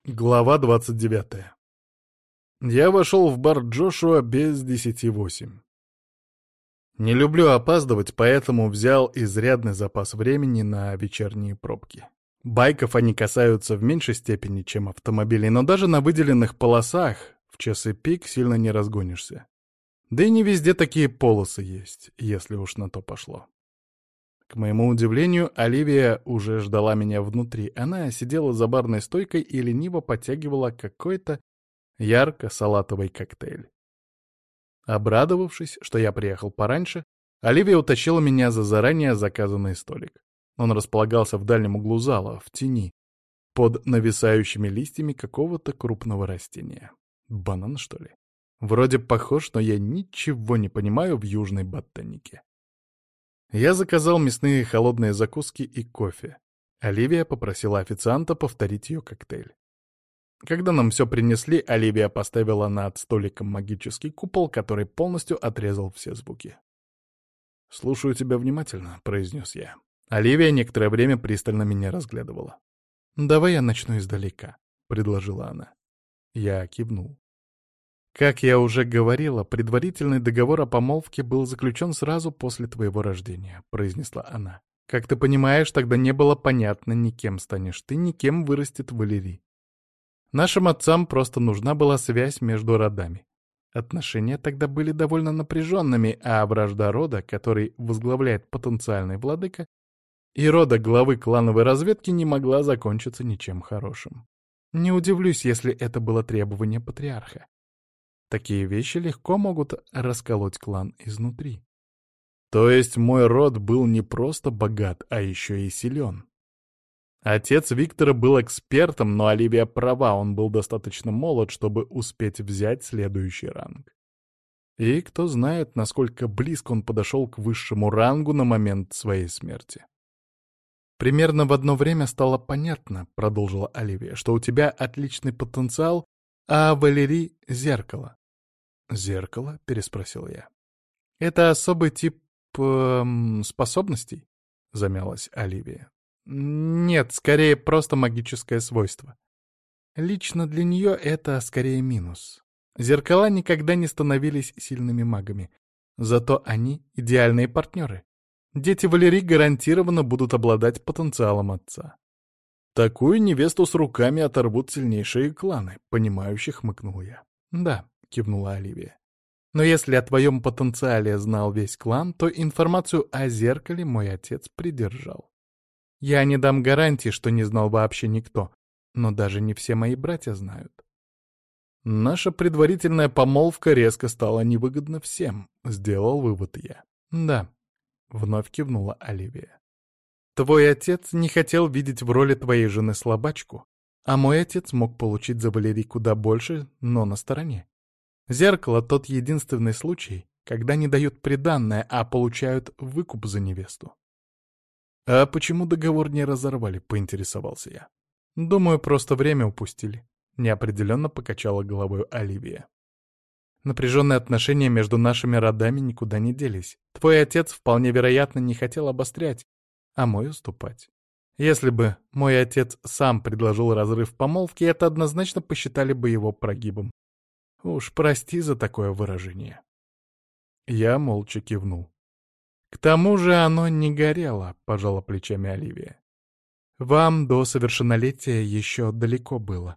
Глава 29. Я вошел в бар Джошуа без 10:08. Не люблю опаздывать, поэтому взял изрядный запас времени на вечерние пробки. Байков они касаются в меньшей степени, чем автомобилей, но даже на выделенных полосах в часы пик сильно не разгонишься. Да и не везде такие полосы есть, если уж на то пошло. К моему удивлению, Оливия уже ждала меня внутри. Она сидела за барной стойкой и лениво подтягивала какой-то ярко-салатовый коктейль. Обрадовавшись, что я приехал пораньше, Оливия утащила меня за заранее заказанный столик. Он располагался в дальнем углу зала, в тени, под нависающими листьями какого-то крупного растения. Банан, что ли? Вроде похож, но я ничего не понимаю в южной ботанике. Я заказал мясные холодные закуски и кофе. Оливия попросила официанта повторить ее коктейль. Когда нам все принесли, Оливия поставила над столиком магический купол, который полностью отрезал все звуки. «Слушаю тебя внимательно», — произнес я. Оливия некоторое время пристально меня разглядывала. «Давай я начну издалека», — предложила она. Я кивнул. «Как я уже говорила, предварительный договор о помолвке был заключен сразу после твоего рождения», — произнесла она. «Как ты понимаешь, тогда не было понятно, ни кем станешь ты, ни кем вырастет Валерий. Нашим отцам просто нужна была связь между родами. Отношения тогда были довольно напряженными, а вражда рода, который возглавляет потенциальный владыка, и рода главы клановой разведки не могла закончиться ничем хорошим. Не удивлюсь, если это было требование патриарха. Такие вещи легко могут расколоть клан изнутри. То есть мой род был не просто богат, а еще и силен. Отец Виктора был экспертом, но Оливия права, он был достаточно молод, чтобы успеть взять следующий ранг. И кто знает, насколько близко он подошел к высшему рангу на момент своей смерти. «Примерно в одно время стало понятно», — продолжила Оливия, «что у тебя отличный потенциал, а Валерий — зеркало». «Зеркало?» — переспросил я. «Это особый тип способностей?» — замялась Оливия. «Нет, скорее просто магическое свойство. Лично для нее это скорее минус. Зеркала никогда не становились сильными магами. Зато они — идеальные партнеры. Дети Валерии гарантированно будут обладать потенциалом отца». «Такую невесту с руками оторвут сильнейшие кланы», — понимающе хмыкнул я. «Да», — кивнула Оливия. «Но если о твоем потенциале знал весь клан, то информацию о зеркале мой отец придержал. Я не дам гарантии, что не знал вообще никто, но даже не все мои братья знают». «Наша предварительная помолвка резко стала невыгодна всем», — сделал вывод я. «Да», — вновь кивнула Оливия. «Твой отец не хотел видеть в роли твоей жены слабачку, а мой отец мог получить за Валерий куда больше, но на стороне. Зеркало — тот единственный случай, когда не дают приданное, а получают выкуп за невесту». «А почему договор не разорвали?» — поинтересовался я. «Думаю, просто время упустили», — неопределенно покачала головой Оливия. «Напряженные отношения между нашими родами никуда не делись. Твой отец вполне вероятно не хотел обострять, а мой уступать. Если бы мой отец сам предложил разрыв помолвки, это однозначно посчитали бы его прогибом. Уж прости за такое выражение». Я молча кивнул. «К тому же оно не горело», — пожала плечами Оливия. «Вам до совершеннолетия еще далеко было.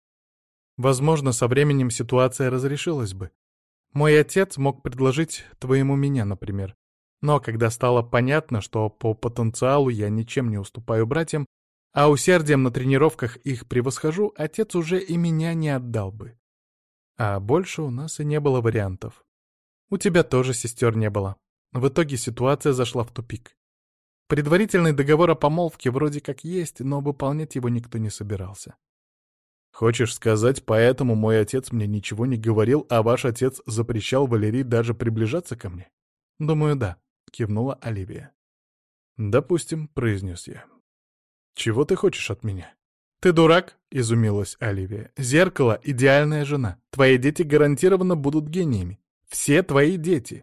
Возможно, со временем ситуация разрешилась бы. Мой отец мог предложить твоему меня, например. Но когда стало понятно, что по потенциалу я ничем не уступаю братьям, а усердием на тренировках их превосхожу, отец уже и меня не отдал бы. А больше у нас и не было вариантов. У тебя тоже сестер не было. В итоге ситуация зашла в тупик. Предварительный договор о помолвке вроде как есть, но выполнять его никто не собирался». «Хочешь сказать, поэтому мой отец мне ничего не говорил, а ваш отец запрещал Валерии даже приближаться ко мне?» «Думаю, да», — кивнула Оливия. «Допустим», — произнес я. «Чего ты хочешь от меня?» «Ты дурак?» — изумилась Оливия. «Зеркало — идеальная жена. Твои дети гарантированно будут гениями. Все твои дети».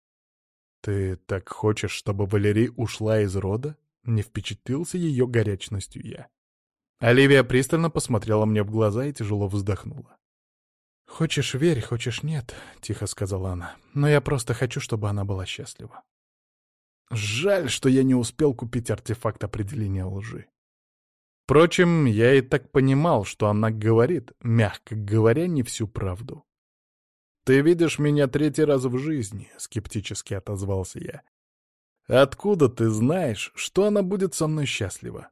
«Ты так хочешь, чтобы Валерий ушла из рода?» — не впечатлился ее горячностью я. Оливия пристально посмотрела мне в глаза и тяжело вздохнула. «Хочешь верь, хочешь нет», — тихо сказала она. «Но я просто хочу, чтобы она была счастлива». Жаль, что я не успел купить артефакт определения лжи. Впрочем, я и так понимал, что она говорит, мягко говоря, не всю правду. «Ты видишь меня третий раз в жизни», — скептически отозвался я. «Откуда ты знаешь, что она будет со мной счастлива?»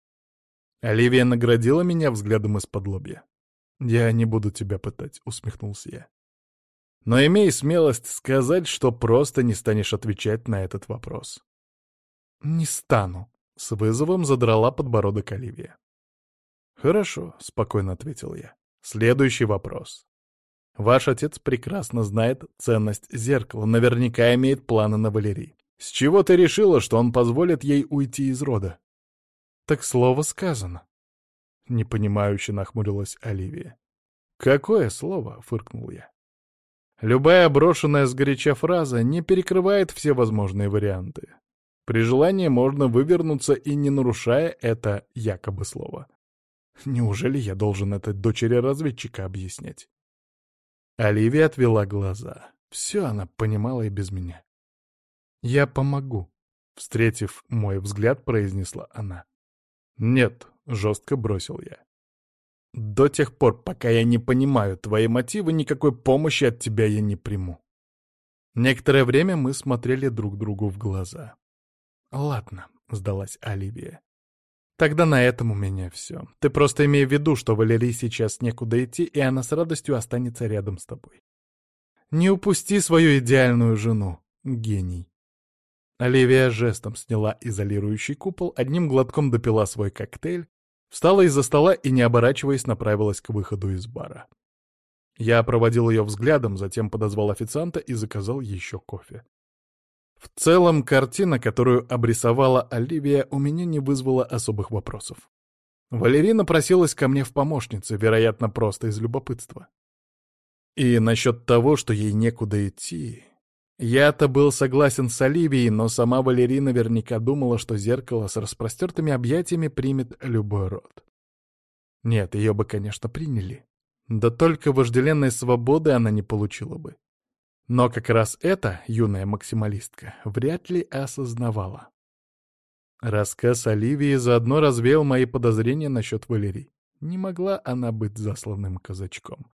Оливия наградила меня взглядом из-под лобья. «Я не буду тебя пытать», — усмехнулся я. «Но имей смелость сказать, что просто не станешь отвечать на этот вопрос». «Не стану», — с вызовом задрала подбородок Оливия. «Хорошо», — спокойно ответил я. «Следующий вопрос. Ваш отец прекрасно знает ценность зеркала, наверняка имеет планы на Валерий. С чего ты решила, что он позволит ей уйти из рода?» «Так слово сказано», — непонимающе нахмурилась Оливия. «Какое слово?» — фыркнул я. «Любая брошенная сгоряча фраза не перекрывает все возможные варианты. При желании можно вывернуться и не нарушая это якобы слово. Неужели я должен это дочери разведчика объяснять?» Оливия отвела глаза. Все она понимала и без меня. «Я помогу», — встретив мой взгляд, произнесла она. «Нет», — жестко бросил я. «До тех пор, пока я не понимаю твои мотивы, никакой помощи от тебя я не приму». Некоторое время мы смотрели друг другу в глаза. «Ладно», — сдалась Оливия. «Тогда на этом у меня все. Ты просто имей в виду, что Валерии сейчас некуда идти, и она с радостью останется рядом с тобой. Не упусти свою идеальную жену, гений». Оливия жестом сняла изолирующий купол, одним глотком допила свой коктейль, встала из-за стола и, не оборачиваясь, направилась к выходу из бара. Я проводил ее взглядом, затем подозвал официанта и заказал еще кофе. В целом, картина, которую обрисовала Оливия, у меня не вызвала особых вопросов. Валерина просилась ко мне в помощнице, вероятно, просто из любопытства. И насчет того, что ей некуда идти... Я-то был согласен с Оливией, но сама Валерина наверняка думала, что зеркало с распростертыми объятиями примет любой род. Нет, ее бы, конечно, приняли. Да только вожделенной свободы она не получила бы. Но как раз это юная максималистка вряд ли осознавала. Рассказ Оливии заодно развеял мои подозрения насчет Валерии. Не могла она быть засланным казачком.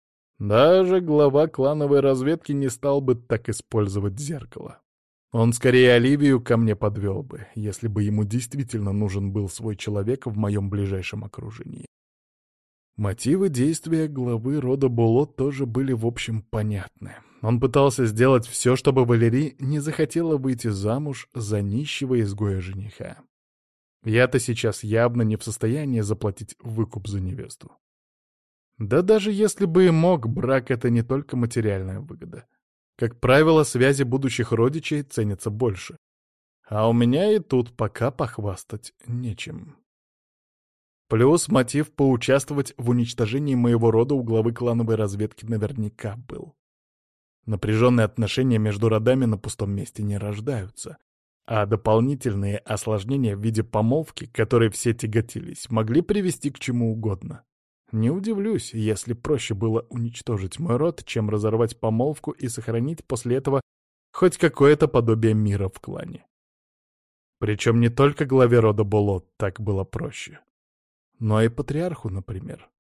Даже глава клановой разведки не стал бы так использовать зеркало. Он скорее Оливию ко мне подвел бы, если бы ему действительно нужен был свой человек в моем ближайшем окружении. Мотивы действия главы рода Було тоже были в общем понятны. Он пытался сделать все, чтобы Валерий не захотела выйти замуж за нищего изгоя жениха. Я-то сейчас явно не в состоянии заплатить выкуп за невесту. Да даже если бы и мог, брак — это не только материальная выгода. Как правило, связи будущих родичей ценятся больше. А у меня и тут пока похвастать нечем. Плюс мотив поучаствовать в уничтожении моего рода у главы клановой разведки наверняка был. Напряженные отношения между родами на пустом месте не рождаются, а дополнительные осложнения в виде помолвки, которой все тяготились, могли привести к чему угодно. Не удивлюсь, если проще было уничтожить мой род, чем разорвать помолвку и сохранить после этого хоть какое-то подобие мира в клане. Причем не только главе рода Болот так было проще, но и патриарху, например.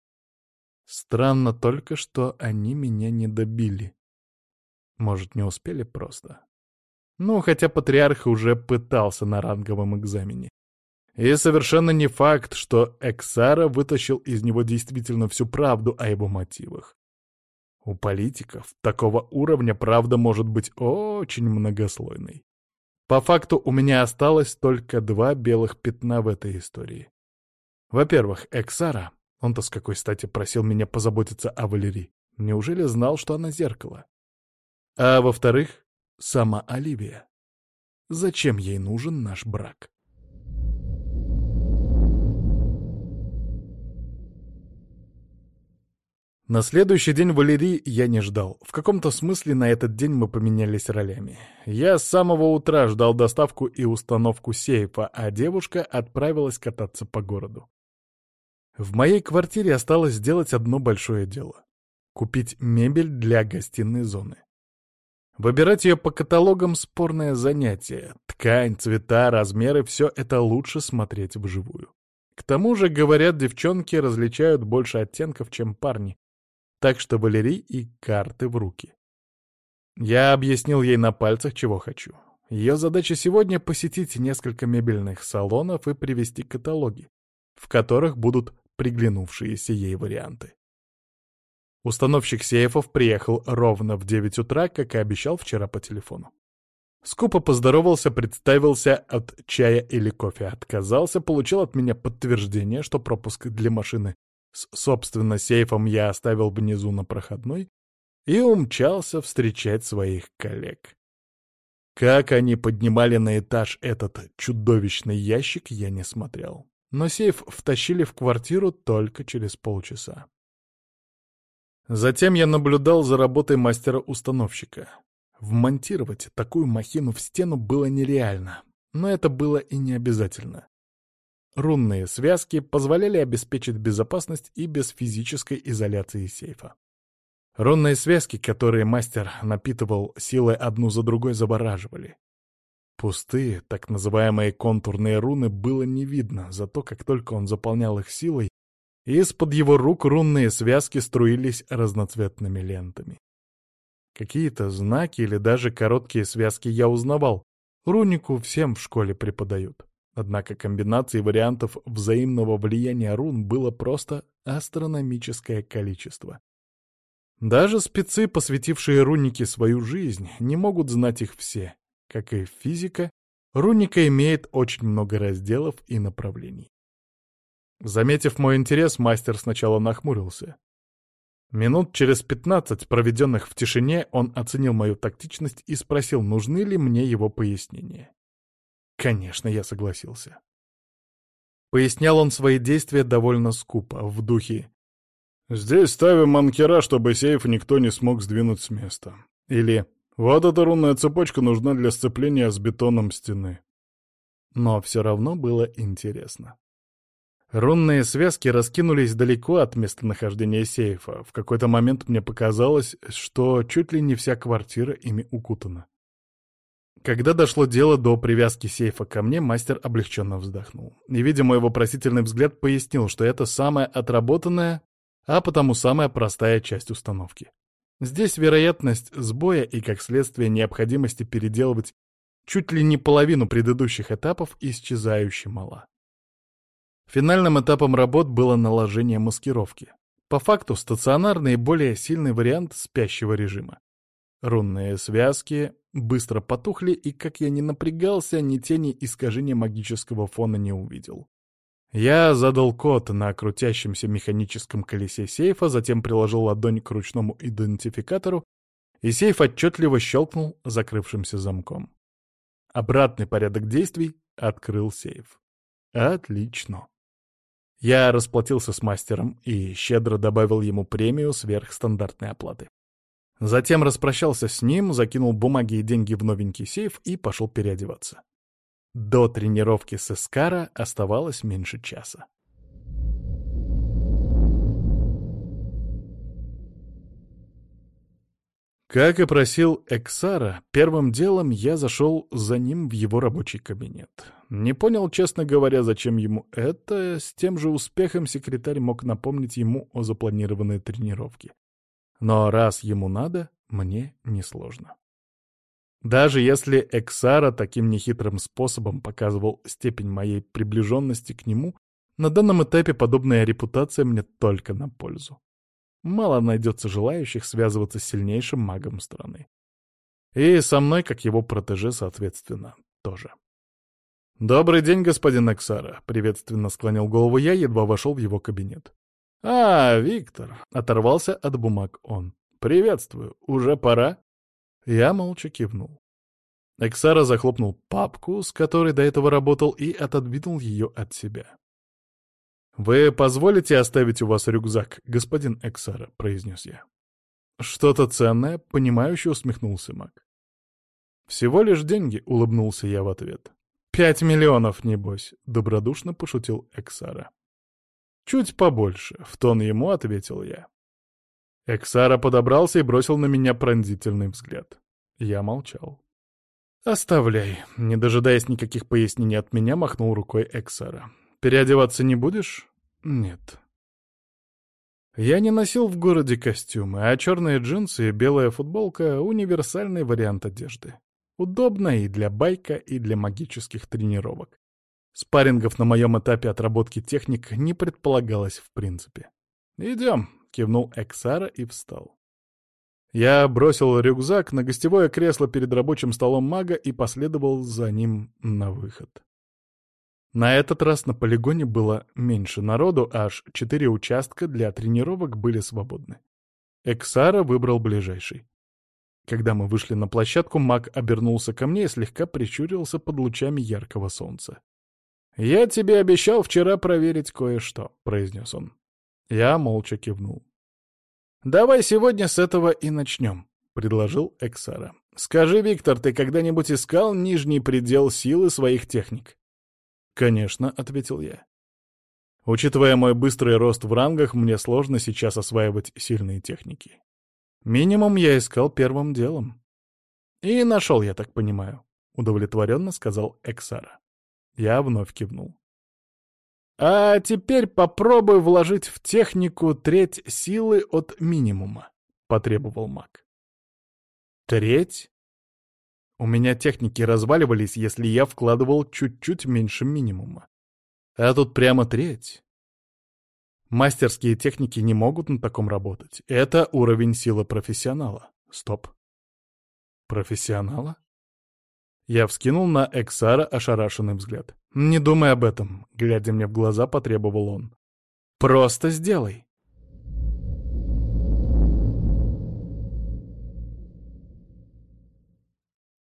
Странно только, что они меня не добили. Может, не успели просто? Ну, хотя патриарх уже пытался на ранговом экзамене. И совершенно не факт, что Эксара вытащил из него действительно всю правду о его мотивах. У политиков такого уровня правда может быть очень многослойной. По факту у меня осталось только 2 белых пятна в этой истории. Во-первых, Эксара, он-то с какой стати просил меня позаботиться о Валерии, неужели знал, что она зеркало? А во-вторых, сама Оливия. Зачем ей нужен наш брак? На следующий день Валерии я не ждал. В каком-то смысле на этот день мы поменялись ролями. Я с самого утра ждал доставку и установку сейфа, а девушка отправилась кататься по городу. В моей квартире осталось сделать одно большое дело — купить мебель для гостиной зоны. Выбирать ее по каталогам — спорное занятие. Ткань, цвета, размеры — все это лучше смотреть вживую. К тому же, говорят, девчонки различают больше оттенков, чем парни. Так что Валерий и карты в руки. Я объяснил ей на пальцах, чего хочу. Ее задача сегодня — посетить несколько мебельных салонов и привезти каталоги, в которых будут приглянувшиеся ей варианты. Установщик сейфов приехал ровно в 9 утра, как и обещал вчера по телефону. Скупо поздоровался, представился, от чая или кофе отказался, получил от меня подтверждение, что пропуск для машины с, собственно, сейфом я оставил внизу на проходной, и умчался встречать своих коллег. Как они поднимали на этаж этот чудовищный ящик, я не смотрел. Но сейф втащили в квартиру только через полчаса. Затем я наблюдал за работой мастера-установщика. Вмонтировать такую махину в стену было нереально, но это было и не обязательно. Рунные связки позволяли обеспечить безопасность и без физической изоляции сейфа. Рунные связки, которые мастер напитывал силой одну за другой, завораживали. Пустые, так называемые контурные руны было не видно, зато как только он заполнял их силой, из-под его рук рунные связки струились разноцветными лентами. Какие-то знаки или даже короткие связки я узнавал. Рунику всем в школе преподают. Однако комбинаций вариантов взаимного влияния рун было просто астрономическое количество. Даже спецы, посвятившие рунике свою жизнь, не могут знать их все. Как и физика, руника имеет очень много разделов и направлений. Заметив мой интерес, мастер сначала нахмурился. Минут через 15, проведенных в тишине, он оценил мою тактичность и спросил, нужны ли мне его пояснения. Конечно, я согласился. Пояснял он свои действия довольно скупо, в духе: «Здесь ставим анкера, чтобы сейф никто не смог сдвинуть с места». Или «Вот эта рунная цепочка нужна для сцепления с бетоном стены». Но все равно было интересно. Рунные связки раскинулись далеко от местонахождения сейфа. В какой-то момент мне показалось, что чуть ли не вся квартира ими укутана. Когда дошло дело до привязки сейфа ко мне, мастер облегченно вздохнул. И, видя мой вопросительный взгляд, пояснил, что это самая отработанная, а потому самая простая часть установки. Здесь вероятность сбоя и, как следствие, необходимости переделывать чуть ли не половину предыдущих этапов исчезающе мала. Финальным этапом работ было наложение маскировки. По факту стационарный и более сильный вариант спящего режима. Рунные связки быстро потухли, и, как я ни напрягался, ни тени искажения магического фона не увидел. Я задал код на крутящемся механическом колесе сейфа, затем приложил ладонь к ручному идентификатору, и сейф отчетливо щелкнул закрывшимся замком. Обратный порядок действий — открыл сейф. Отлично. Я расплатился с мастером и щедро добавил ему премию сверх стандартной оплаты. Затем распрощался с ним, закинул бумаги и деньги в новенький сейф и пошел переодеваться. До тренировки с Эскара оставалось меньше часа. Как и просил Эксара, первым делом я зашел за ним в его рабочий кабинет. Не понял, честно говоря, зачем ему это, с тем же успехом секретарь мог напомнить ему о запланированной тренировке. Но раз ему надо, мне несложно. Даже если Эксара таким нехитрым способом показывал степень моей приближенности к нему, на данном этапе подобная репутация мне только на пользу. Мало найдется желающих связываться с сильнейшим магом страны. И со мной, как его протеже, соответственно, тоже. «Добрый день, господин Эксара», — приветственно склонил голову я, едва вошел в его кабинет. «А, Виктор», — оторвался от бумаг он. «Приветствую. Уже пора?» Я молча кивнул. Эксара захлопнул папку, с которой до этого работал, и отодвинул ее от себя. «Вы позволите оставить у вас рюкзак, господин Эксара?» — произнес я. «Что-то ценное?» — понимающе усмехнулся маг. «Всего лишь деньги», — улыбнулся я в ответ. 5 миллионов, небось», — добродушно пошутил Эксара. «Чуть побольше», — в тон ему ответил я. Эксара подобрался и бросил на меня пронзительный взгляд. Я молчал. «Оставляй», — не дожидаясь никаких пояснений от меня, махнул рукой Эксара. «Переодеваться не будешь?» «Нет». Я не носил в городе костюмы, а черные джинсы и белая футболка — универсальный вариант одежды. Удобно и для байка, и для магических тренировок. Спаррингов на моем этапе отработки техник не предполагалось в принципе. «Идем», — кивнул Эксара и встал. Я бросил рюкзак на гостевое кресло перед рабочим столом мага и последовал за ним на выход. На этот раз на полигоне было меньше народу, аж 4 участка для тренировок были свободны. Эксара выбрал ближайший. Когда мы вышли на площадку, маг обернулся ко мне и слегка прищурился под лучами яркого солнца. «Я тебе обещал вчера проверить кое-что», — произнес он. Я молча кивнул. «Давай сегодня с этого и начнем», — предложил Эксара. «Скажи, Виктор, ты когда-нибудь искал нижний предел силы своих техник?» «Конечно», — ответил я. «Учитывая мой быстрый рост в рангах, мне сложно сейчас осваивать сильные техники. Минимум я искал первым делом». «И нашел, я так понимаю», — удовлетворенно сказал Эксара. Я вновь кивнул. «А теперь попробуй вложить в технику треть силы от минимума», — потребовал маг. «Треть?» У меня техники разваливались, если я вкладывал чуть-чуть меньше минимума. А тут прямо треть. Мастерские техники не могут на таком работать. Это уровень силы профессионала. Стоп. Профессионала? Я вскинул на Эксара ошарашенный взгляд. «Не думай об этом», — глядя мне в глаза, потребовал он. «Просто сделай».